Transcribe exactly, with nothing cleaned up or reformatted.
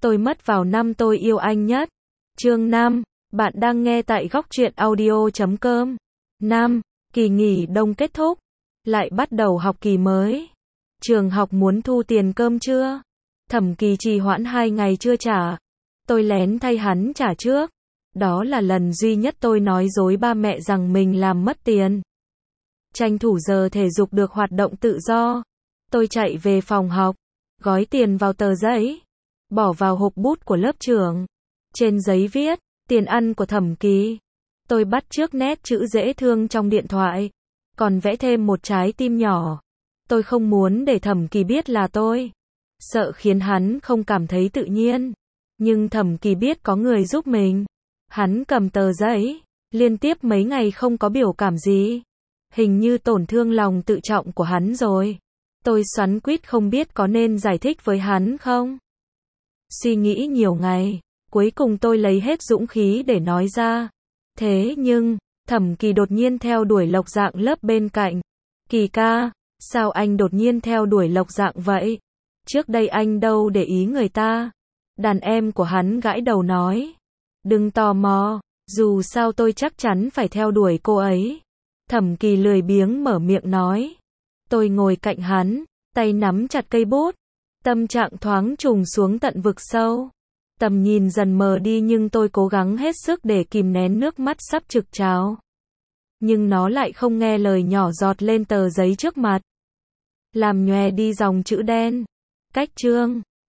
Tôi mất vào năm tôi yêu anh nhất. Chương năm. Bạn đang nghe tại góc truyện audio chấm com. năm. Kỳ nghỉ đông kết thúc. Lại bắt đầu học kỳ mới. Trường học muốn thu tiền cơm chưa? Thẩm Kỳ trì hoãn hai ngày chưa trả. Tôi lén thay hắn trả trước. Đó là lần duy nhất tôi nói dối ba mẹ rằng mình làm mất tiền. Tranh thủ giờ thể dục được hoạt động tự do. Tôi chạy về phòng học, gói tiền vào tờ giấy, bỏ vào hộp bút của lớp trưởng. Trên giấy viết, tiền ăn của Thẩm Kỳ. Tôi bắt chước nét chữ dễ thương trong điện thoại, còn vẽ thêm một trái tim nhỏ. Tôi không muốn để Thẩm Kỳ biết là tôi, sợ khiến hắn không cảm thấy tự nhiên. Nhưng Thẩm Kỳ biết có người giúp mình. Hắn cầm tờ giấy, liên tiếp mấy ngày không có biểu cảm gì. Hình như tổn thương lòng tự trọng của hắn rồi. Tôi xoắn quýt không biết có nên giải thích với hắn không. Suy nghĩ nhiều ngày, cuối cùng tôi lấy hết dũng khí để nói ra. Thế nhưng, Thẩm Kỳ đột nhiên theo đuổi Lộc Dạng lớp bên cạnh. Kỳ ca, sao anh đột nhiên theo đuổi Lộc Dạng vậy? Trước đây anh đâu để ý người ta. Đàn em của hắn gãi đầu nói. Đừng tò mò, dù sao tôi chắc chắn phải theo đuổi cô ấy. Thẩm Kỳ lười biếng mở miệng nói. Tôi ngồi cạnh hắn, tay nắm chặt cây bút. Tâm trạng thoáng trùng xuống tận vực sâu. Tầm nhìn dần mờ đi nhưng tôi cố gắng hết sức để kìm nén nước mắt sắp trực trào. Nhưng nó lại không nghe lời nhỏ giọt lên tờ giấy trước mặt. Làm nhòe đi dòng chữ đen. Cách chương.